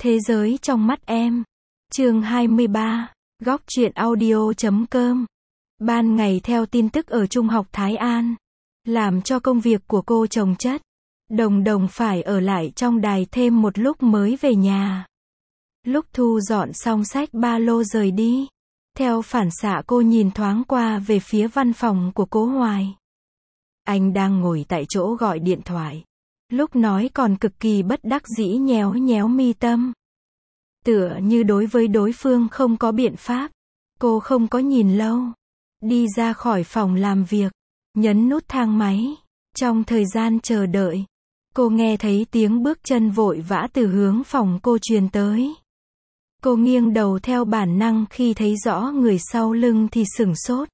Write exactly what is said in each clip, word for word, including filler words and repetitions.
Thế giới trong mắt em. Chương hai mươi ba. Góc truyện audio chấm com. Ban ngày theo tin tức ở Trung học Thái An, làm cho công việc của cô chồng chất. Đồng Đồng phải ở lại trong đài thêm một lúc mới về nhà. Lúc thu dọn xong xách ba lô rời đi, theo phản xạ cô nhìn thoáng qua về phía văn phòng của Cố Hoài. Anh đang ngồi tại chỗ gọi điện thoại. Lúc nói còn cực kỳ bất đắc dĩ nhéo nhéo mi tâm. Tựa như đối với đối phương không có biện pháp. Cô không có nhìn lâu. Đi ra khỏi phòng làm việc, nhấn nút thang máy. Trong thời gian chờ đợi, cô nghe thấy tiếng bước chân vội vã từ hướng phòng cô truyền tới. Cô nghiêng đầu theo bản năng khi thấy rõ người sau lưng thì sửng sốt.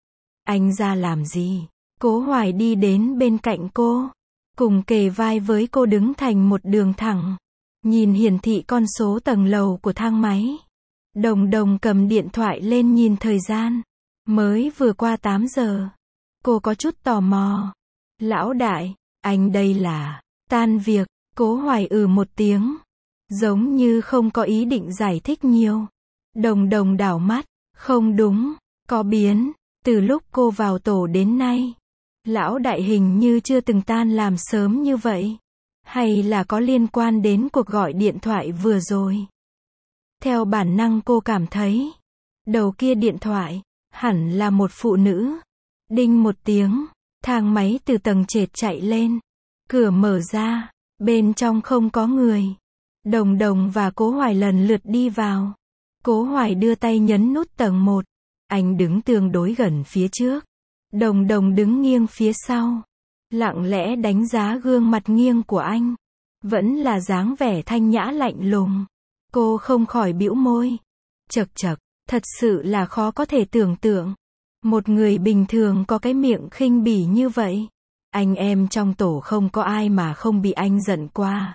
Anh ra làm gì? Cố Hoài đi đến bên cạnh cô, cùng kề vai với cô đứng thành một đường thẳng. Nhìn hiển thị con số tầng lầu của thang máy. Đồng Đồng cầm điện thoại lên nhìn thời gian. Mới vừa qua tám giờ. Cô có chút tò mò. Lão đại, anh đây là tan việc. Cố Hoài ừ một tiếng, giống như không có ý định giải thích nhiều. Đồng Đồng đảo mắt. Không đúng, có biến. Từ lúc cô vào tổ đến nay, lão đại hình như chưa từng tan làm sớm như vậy. Hay là có liên quan đến cuộc gọi điện thoại vừa rồi? Theo bản năng cô cảm thấy, đầu kia điện thoại, hẳn là một phụ nữ. Đinh một tiếng, thang máy từ tầng trệt chạy lên. Cửa mở ra, bên trong không có người. Đồng Đồng và Cố Hoài lần lượt đi vào. Cố Hoài đưa tay nhấn nút tầng một. Anh đứng tương đối gần phía trước. Đồng Đồng đứng nghiêng phía sau. Lặng lẽ đánh giá gương mặt nghiêng của anh. Vẫn là dáng vẻ thanh nhã lạnh lùng. Cô không khỏi bĩu môi. Chậc chậc, thật sự là khó có thể tưởng tượng. Một người bình thường có cái miệng khinh bỉ như vậy. Anh em trong tổ không có ai mà không bị anh giận qua.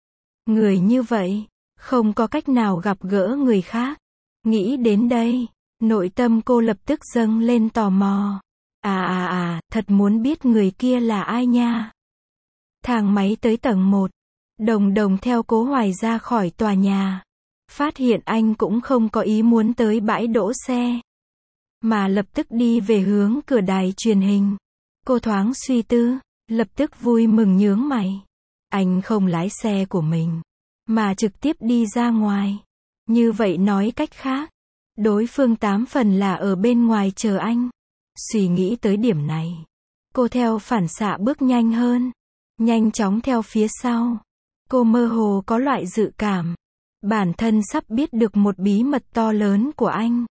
Người như vậy, không có cách nào gặp gỡ người khác. Nghĩ đến đây, nội tâm cô lập tức dâng lên tò mò. À à à, thật muốn biết người kia là ai nha. Thang máy tới tầng một. Đồng Đồng theo Cố Hoài ra khỏi tòa nhà. Phát hiện anh cũng không có ý muốn tới bãi đỗ xe, mà lập tức đi về hướng cửa đài truyền hình. Cô thoáng suy tư, lập tức vui mừng nhướng mày. Anh không lái xe của mình, mà trực tiếp đi ra ngoài. Như vậy nói cách khác, đối phương tám phần là ở bên ngoài chờ anh. Suy nghĩ tới điểm này, cô theo phản xạ bước nhanh hơn, nhanh chóng theo phía sau. Cô mơ hồ có loại dự cảm, bản thân sắp biết được một bí mật to lớn của anh.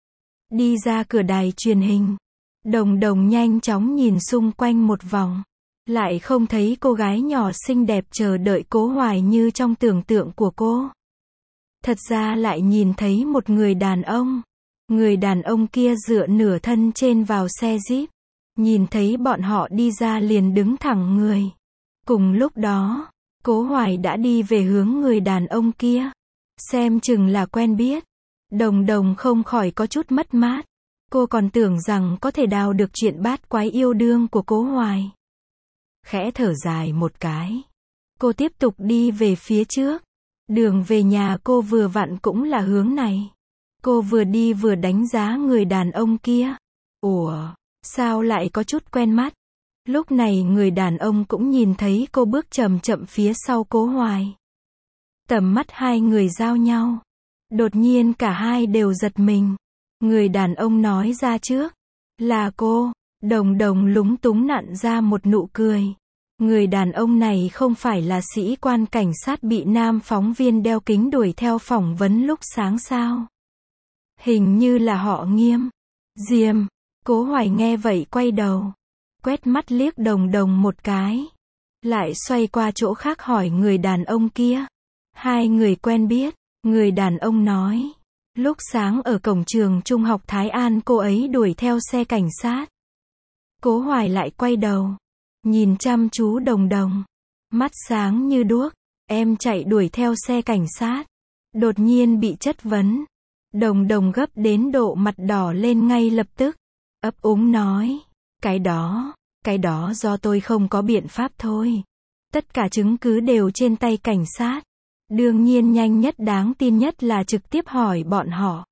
Đi ra cửa đài truyền hình, Đồng Đồng nhanh chóng nhìn xung quanh một vòng, lại không thấy cô gái nhỏ xinh đẹp chờ đợi Cố Hoài như trong tưởng tượng của cô. Thật ra lại nhìn thấy một người đàn ông. Người đàn ông kia dựa nửa thân trên vào xe Jeep. Nhìn thấy bọn họ đi ra liền đứng thẳng người. Cùng lúc đó, Cố Hoài đã đi về hướng người đàn ông kia. Xem chừng là quen biết. Đồng Đồng không khỏi có chút mất mát. Cô còn tưởng rằng có thể đào được chuyện bát quái yêu đương của Cố Hoài. Khẽ thở dài một cái, cô tiếp tục đi về phía trước. Đường về nhà cô vừa vặn cũng là hướng này. Cô vừa đi vừa đánh giá người đàn ông kia. Ủa, sao lại có chút quen mắt? Lúc này người đàn ông cũng nhìn thấy cô bước chậm chậm phía sau Cố Hoài. Tầm mắt hai người giao nhau. Đột nhiên cả hai đều giật mình. Người đàn ông nói ra trước. Là cô. Đồng Đồng lúng túng nặn ra một nụ cười. Người đàn ông này không phải là sĩ quan cảnh sát bị nam phóng viên đeo kính đuổi theo phỏng vấn lúc sáng sao? Hình như là họ Nghiêm. Diêm. Cố Hoài nghe vậy quay đầu, quét mắt liếc Đồng Đồng một cái, lại xoay qua chỗ khác hỏi người đàn ông kia. Hai người quen biết. Người đàn ông nói, lúc sáng ở cổng trường Trung học Thái An cô ấy đuổi theo xe cảnh sát. Cố Hoài lại quay đầu, nhìn chăm chú Đồng Đồng, mắt sáng như đuốc. Em chạy đuổi theo xe cảnh sát. Đột nhiên bị chất vấn. Đồng Đồng gấp đến độ mặt đỏ lên ngay lập tức. Ấp úng nói, cái đó, cái đó do tôi không có biện pháp thôi. Tất cả chứng cứ đều trên tay cảnh sát. Đương nhiên nhanh nhất đáng tin nhất là trực tiếp hỏi bọn họ.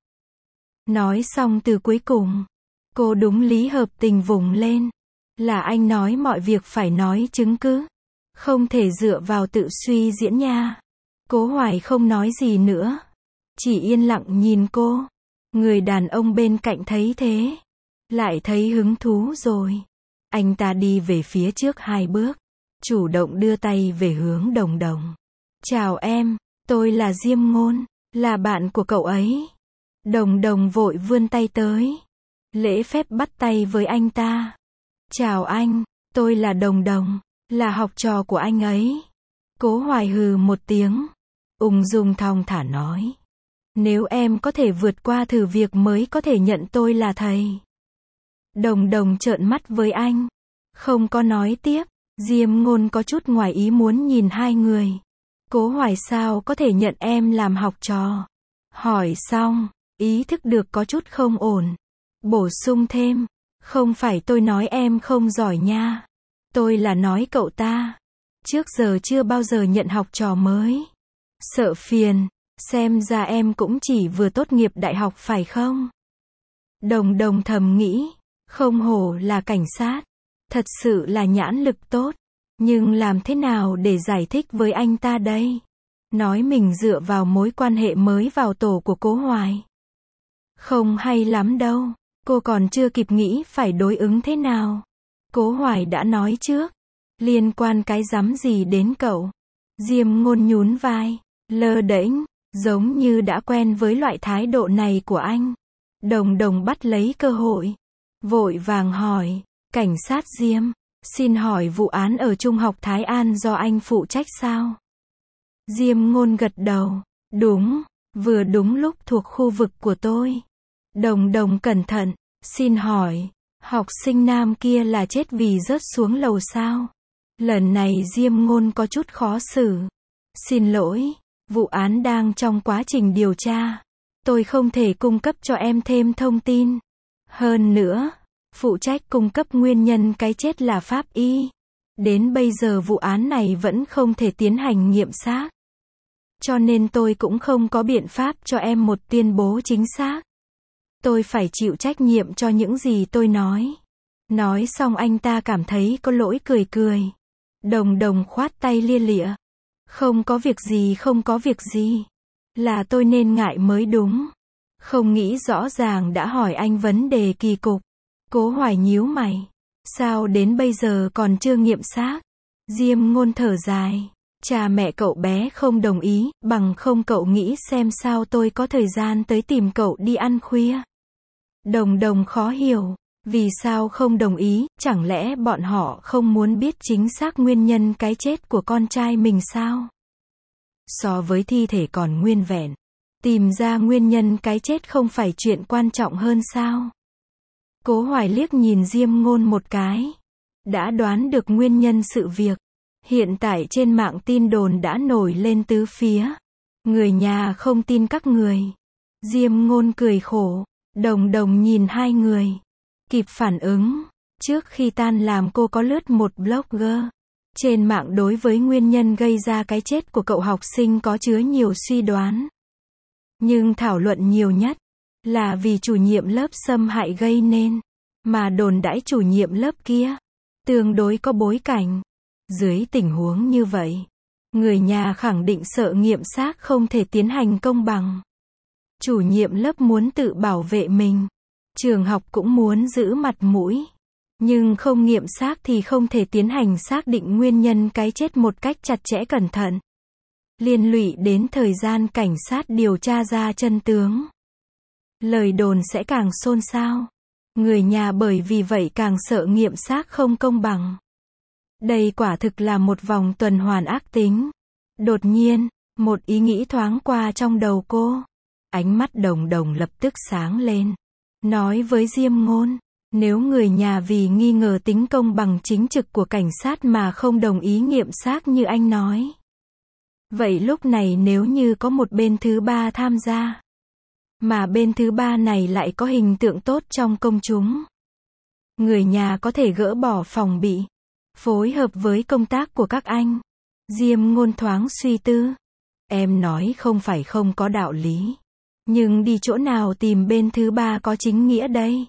Nói xong từ cuối cùng, cô đúng lý hợp tình vùng lên. Là anh nói mọi việc phải nói chứng cứ. Không thể dựa vào tự suy diễn nha. Cố Hoài không nói gì nữa. Chỉ yên lặng nhìn cô. Người đàn ông bên cạnh thấy thế. Lại thấy hứng thú rồi. Anh ta đi về phía trước hai bước. Chủ động đưa tay về hướng Đồng Đồng. Chào em, tôi là Diêm Ngôn. Là bạn của cậu ấy. Đồng Đồng vội vươn tay tới. Lễ phép bắt tay với anh ta. Chào anh, tôi là Đồng Đồng. Là học trò của anh ấy. Cố Hoài hừ một tiếng. Ung dung thong thả nói. Nếu em có thể vượt qua thử việc mới có thể nhận tôi là thầy. Đồng Đồng trợn mắt với anh. Không có nói tiếp. Diêm Ngôn có chút ngoài ý muốn nhìn hai người. Cố Hoài sao có thể nhận em làm học trò. Hỏi xong, ý thức được có chút không ổn. Bổ sung thêm. Không phải tôi nói em không giỏi nha. Tôi là nói cậu ta. Trước giờ chưa bao giờ nhận học trò mới. Sợ phiền. Xem ra em cũng chỉ vừa tốt nghiệp đại học phải không? Đồng Đồng thầm nghĩ. Không hổ là cảnh sát. Thật sự là nhãn lực tốt. Nhưng làm thế nào để giải thích với anh ta đây? Nói mình dựa vào mối quan hệ mới vào tổ của Cố Hoài. Không hay lắm đâu. Cô còn chưa kịp nghĩ phải đối ứng thế nào. Cố Hoài đã nói trước. Liên quan cái rắm gì đến cậu? Diêm Ngôn nhún vai. Lơ đễnh. Giống như đã quen với loại thái độ này của anh. Đồng Đồng bắt lấy cơ hội. Vội vàng hỏi. Cảnh sát Diêm. Xin hỏi vụ án ở Trung học Thái An do anh phụ trách sao? Diêm Ngôn gật đầu. Đúng. Vừa đúng lúc thuộc khu vực của tôi. Đồng Đồng cẩn thận. Xin hỏi. Học sinh nam kia là chết vì rớt xuống lầu sao? Lần này Diêm Ngôn có chút khó xử. Xin lỗi. Vụ án đang trong quá trình điều tra. Tôi không thể cung cấp cho em thêm thông tin. Hơn nữa, phụ trách cung cấp nguyên nhân cái chết là pháp y. Đến bây giờ vụ án này vẫn không thể tiến hành nghiệm xác. Cho nên tôi cũng không có biện pháp cho em một tuyên bố chính xác. Tôi phải chịu trách nhiệm cho những gì tôi nói. Nói xong anh ta cảm thấy có lỗi cười cười. Đồng Đồng khoát tay lia lịa. Không có việc gì không có việc gì. Là tôi nên ngại mới đúng. Không nghĩ rõ ràng đã hỏi anh vấn đề kỳ cục. Cố Hoài nhíu mày. Sao đến bây giờ còn chưa nghiệm xác? Diêm Ngôn thở dài. Cha mẹ cậu bé không đồng ý, bằng không cậu nghĩ xem sao tôi có thời gian tới tìm cậu đi ăn khuya. Đồng Đồng khó hiểu. Vì sao không đồng ý, chẳng lẽ bọn họ không muốn biết chính xác nguyên nhân cái chết của con trai mình sao? So với thi thể còn nguyên vẹn, tìm ra nguyên nhân cái chết không phải chuyện quan trọng hơn sao? Cố Hoài liếc nhìn Diêm Ngôn một cái. Đã đoán được nguyên nhân sự việc. Hiện tại trên mạng tin đồn đã nổi lên tứ phía. Người nhà không tin các người. Diêm Ngôn cười khổ. Đồng Đồng nhìn hai người. Kịp phản ứng. Trước khi tan làm cô có lướt một blogger. Trên mạng đối với nguyên nhân gây ra cái chết của cậu học sinh có chứa nhiều suy đoán. Nhưng thảo luận nhiều nhất là vì chủ nhiệm lớp xâm hại gây nên. Mà đồn đãi chủ nhiệm lớp kia tương đối có bối cảnh. Dưới tình huống như vậy, người nhà khẳng định sợ nghiệm xác không thể tiến hành công bằng. Chủ nhiệm lớp muốn tự bảo vệ mình. Trường học cũng muốn giữ mặt mũi. Nhưng không nghiệm xác thì không thể tiến hành xác định nguyên nhân cái chết một cách chặt chẽ cẩn thận. Liên lụy đến thời gian cảnh sát điều tra ra chân tướng. Lời đồn sẽ càng xôn xao. Người nhà bởi vì vậy càng sợ nghiệm xác không công bằng. Đây quả thực là một vòng tuần hoàn ác tính. Đột nhiên, một ý nghĩ thoáng qua trong đầu cô. Ánh mắt Đồng Đồng lập tức sáng lên. Nói với Diêm Ngôn, nếu người nhà vì nghi ngờ tính công bằng chính trực của cảnh sát mà không đồng ý nghiệm xác như anh nói. Vậy lúc này nếu như có một bên thứ ba tham gia, mà bên thứ ba này lại có hình tượng tốt trong công chúng, người nhà có thể gỡ bỏ phòng bị, phối hợp với công tác của các anh. Diêm Ngôn thoáng suy tư. Em nói không phải không có đạo lý. Nhưng đi chỗ nào tìm bên thứ ba có chính nghĩa đây?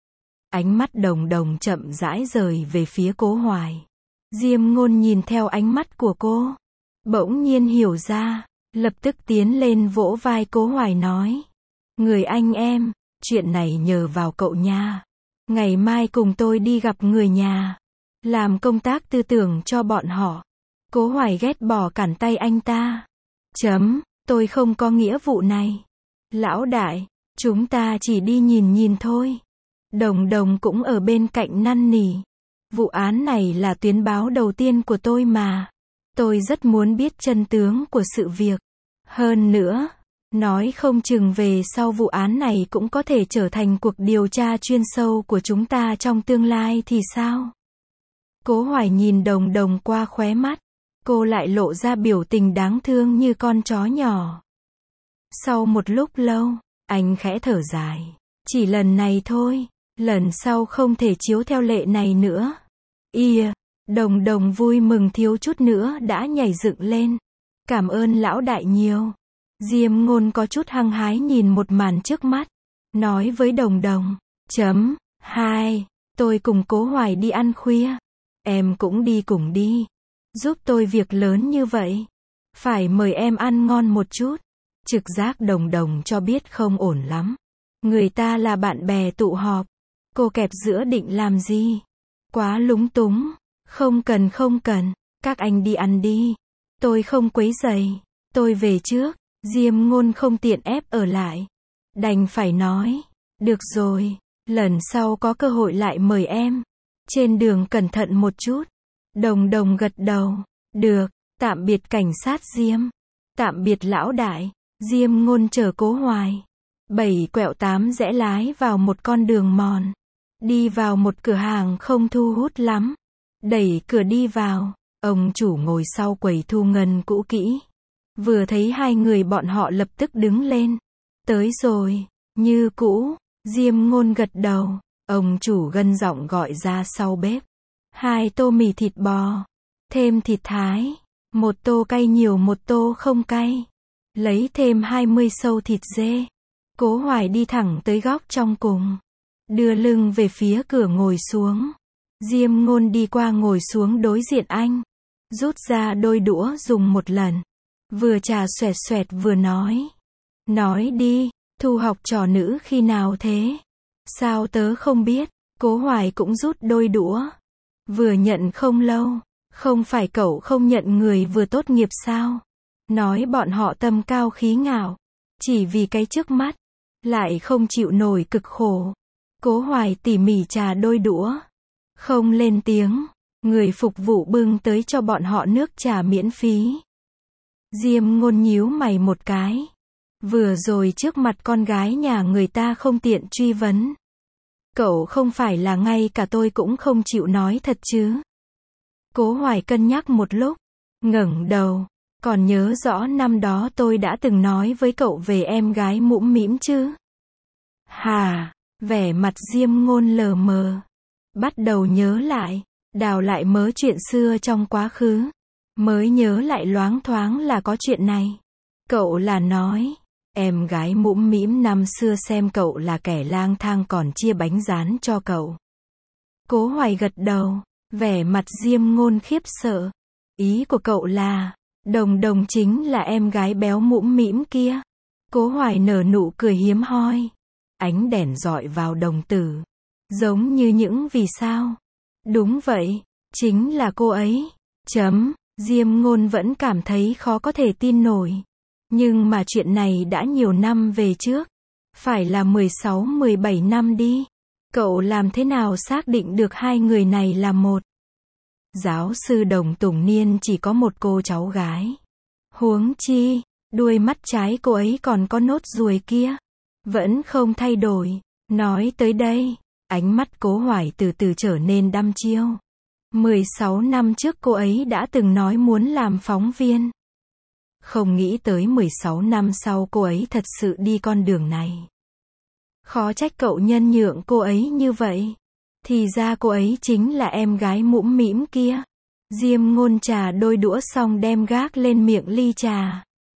Ánh mắt Đồng Đồng chậm rãi rời về phía Cố Hoài. Diêm Ngôn nhìn theo ánh mắt của cô. Bỗng nhiên hiểu ra. Lập tức tiến lên vỗ vai Cố Hoài nói. Người anh em, chuyện này nhờ vào cậu nha. Ngày mai cùng tôi đi gặp người nhà. Làm công tác tư tưởng cho bọn họ. Cố Hoài ghét bỏ cản tay anh ta. Chấm, tôi không có nghĩa vụ này. Lão đại, chúng ta chỉ đi nhìn nhìn thôi. Đồng Đồng cũng ở bên cạnh năn nỉ. Vụ án này là tuyến báo đầu tiên của tôi mà. Tôi rất muốn biết chân tướng của sự việc. Hơn nữa, nói không chừng về sau vụ án này cũng có thể trở thành cuộc điều tra chuyên sâu của chúng ta trong tương lai thì sao? Cố Hoài nhìn Đồng Đồng qua khóe mắt. Cô lại lộ ra biểu tình đáng thương như con chó nhỏ. Sau một lúc lâu, anh khẽ thở dài. Chỉ lần này thôi, lần sau không thể chiếu theo lệ này nữa. Ia, Đồng Đồng vui mừng thiếu chút nữa đã nhảy dựng lên. Cảm ơn lão đại nhiều. Diêm Ngôn có chút hăng hái nhìn một màn trước mắt. Nói với Đồng Đồng. Chấm, hai, tôi cùng Cố Hoài đi ăn khuya. Em cũng đi cùng đi. Giúp tôi việc lớn như vậy. Phải mời em ăn ngon một chút. Trực giác Đồng Đồng cho biết không ổn lắm. Người ta là bạn bè tụ họp. Cô kẹp giữa định làm gì? Quá lúng túng. Không cần không cần. Các anh đi ăn đi. Tôi không quấy rầy. Tôi về trước. Diêm Ngôn không tiện ép ở lại. Đành phải nói. Được rồi. Lần sau có cơ hội lại mời em. Trên đường cẩn thận một chút. Đồng Đồng gật đầu. Được. Tạm biệt cảnh sát Diêm. Tạm biệt lão đại. Diêm Ngôn chở Cố Hoài. Bảy quẹo tám rẽ lái vào một con đường mòn. Đi vào một cửa hàng không thu hút lắm. Đẩy cửa đi vào. Ông chủ ngồi sau quầy thu ngân cũ kỹ. Vừa thấy hai người bọn họ lập tức đứng lên. Tới rồi. Như cũ. Diêm Ngôn gật đầu. Ông chủ gân giọng gọi ra sau bếp. Hai tô mì thịt bò. Thêm thịt thái. Một tô cay nhiều một tô không cay. Lấy thêm hai mươi sâu thịt dê. Cố Hoài đi thẳng tới góc trong cùng. Đưa lưng về phía cửa ngồi xuống. Diêm Ngôn đi qua ngồi xuống đối diện anh. Rút ra đôi đũa dùng một lần. Vừa trà xoẹt xoẹt vừa nói. Nói đi, Thu học trò nữ khi nào thế? Sao tớ không biết? Cố Hoài cũng rút đôi đũa. Vừa nhận không lâu. Không phải cậu không nhận người vừa tốt nghiệp sao? Nói bọn họ tâm cao khí ngạo. Chỉ vì cái trước mắt. Lại không chịu nổi cực khổ. Cố Hoài tỉ mỉ trà đôi đũa. Không lên tiếng. Người phục vụ bưng tới cho bọn họ nước trà miễn phí. Diêm Ngôn nhíu mày một cái. Vừa rồi trước mặt con gái nhà người ta không tiện truy vấn. Cậu không phải là ngay cả tôi cũng không chịu nói thật chứ? Cố Hoài cân nhắc một lúc. Ngẩng đầu. Còn nhớ rõ năm đó tôi đã từng nói với cậu về em gái mũm mĩm chứ? Hà, vẻ mặt Diêm Ngôn lờ mờ. Bắt đầu nhớ lại. Đào lại mớ chuyện xưa trong quá khứ. Mới nhớ lại loáng thoáng là có chuyện này. Cậu là nói. Em gái mũm mĩm năm xưa xem cậu là kẻ lang thang còn chia bánh rán cho cậu. Cố Hoài gật đầu. Vẻ mặt Diêm Ngôn khiếp sợ. Ý của cậu là. Đồng Đồng chính là em gái béo mũm mĩm kia. Cố Hoài nở nụ cười hiếm hoi. Ánh đèn rọi vào đồng tử. Giống như những vì sao. Đúng vậy. Chính là cô ấy. Chấm. Diêm Ngôn vẫn cảm thấy khó có thể tin nổi. Nhưng mà chuyện này đã nhiều năm về trước. Phải là mười sáu mười bảy năm đi. Cậu làm thế nào xác định được hai người này là một? Giáo sư Đồng Tùng Niên chỉ có một cô cháu gái. Huống chi, đuôi mắt trái cô ấy còn có nốt ruồi kia. Vẫn không thay đổi. Nói tới đây, ánh mắt Cố Hoài từ từ trở nên đăm chiêu. mười sáu năm trước cô ấy đã từng nói muốn làm phóng viên. Không nghĩ tới mười sáu năm sau cô ấy thật sự đi con đường này. Khó trách cậu nhân nhượng cô ấy như vậy. Thì ra cô ấy chính là em gái mũm mĩm kia. Diêm Ngôn trà đôi đũa xong đem gác lên miệng ly trà.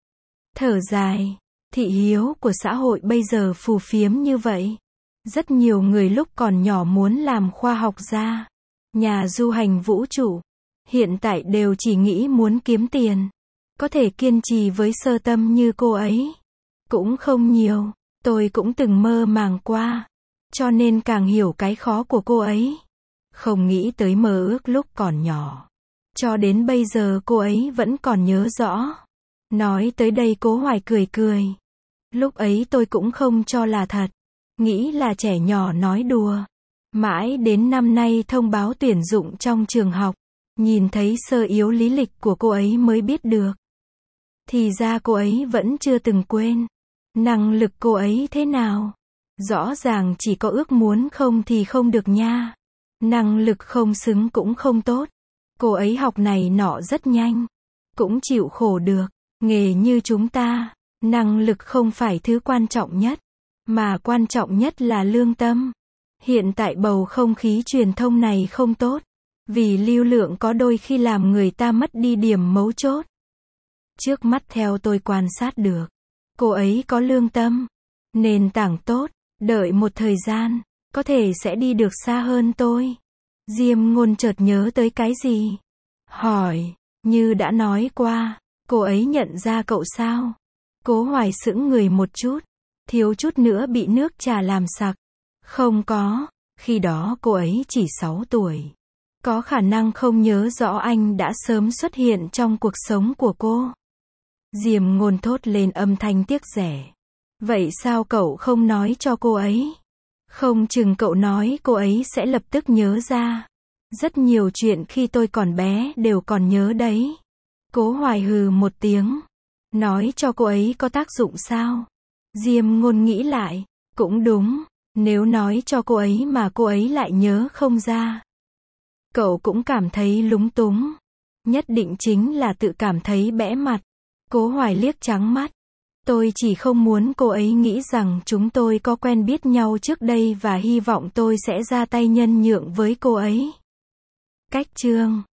Thở dài, thị hiếu của xã hội bây giờ phù phiếm như vậy. Rất nhiều người lúc còn nhỏ muốn làm khoa học gia, nhà du hành vũ trụ. Hiện tại đều chỉ nghĩ muốn kiếm tiền. Có thể kiên trì với sơ tâm như cô ấy cũng không nhiều. Tôi cũng từng mơ màng qua, cho nên càng hiểu cái khó của cô ấy. Không nghĩ tới mơ ước lúc còn nhỏ. Cho đến bây giờ cô ấy vẫn còn nhớ rõ. Nói tới đây Cố Hoài cười cười. Lúc ấy tôi cũng không cho là thật. Nghĩ là trẻ nhỏ nói đùa. Mãi đến năm nay thông báo tuyển dụng trong trường học. Nhìn thấy sơ yếu lý lịch của cô ấy mới biết được. Thì ra cô ấy vẫn chưa từng quên. Năng lực cô ấy thế nào? Rõ ràng chỉ có ước muốn không thì không được nha. Năng lực không xứng cũng không tốt. Cô ấy học này nọ rất nhanh. Cũng chịu khổ được. Nghề như chúng ta, năng lực không phải thứ quan trọng nhất. Mà quan trọng nhất là lương tâm. Hiện tại bầu không khí truyền thông này không tốt. Vì lưu lượng có đôi khi làm người ta mất đi điểm mấu chốt. Trước mắt theo tôi quan sát được. Cô ấy có lương tâm. Nền tảng tốt. Đợi một thời gian. Có thể sẽ đi được xa hơn tôi. Diêm Ngôn chợt nhớ tới cái gì. Hỏi. Như đã nói qua. Cô ấy nhận ra cậu sao? Cố Hoài sững người một chút. Thiếu chút nữa bị nước trà làm sặc. Không có. Khi đó cô ấy chỉ sáu tuổi. Có khả năng không nhớ rõ anh đã sớm xuất hiện trong cuộc sống của cô. Diêm Ngôn thốt lên âm thanh tiếc rẻ. Vậy sao cậu không nói cho cô ấy? Không chừng cậu nói cô ấy sẽ lập tức nhớ ra. Rất nhiều chuyện khi tôi còn bé đều còn nhớ đấy. Cố Hoài hừ một tiếng. Nói cho cô ấy có tác dụng sao? Diêm Ngôn nghĩ lại. Cũng đúng. Nếu nói cho cô ấy mà cô ấy lại nhớ không ra. Cậu cũng cảm thấy lúng túng. Nhất định chính là tự cảm thấy bẽ mặt. Cố Hoài liếc trắng mắt. Tôi chỉ không muốn cô ấy nghĩ rằng chúng tôi có quen biết nhau trước đây và hy vọng tôi sẽ ra tay nhân nhượng với cô ấy. Cách chương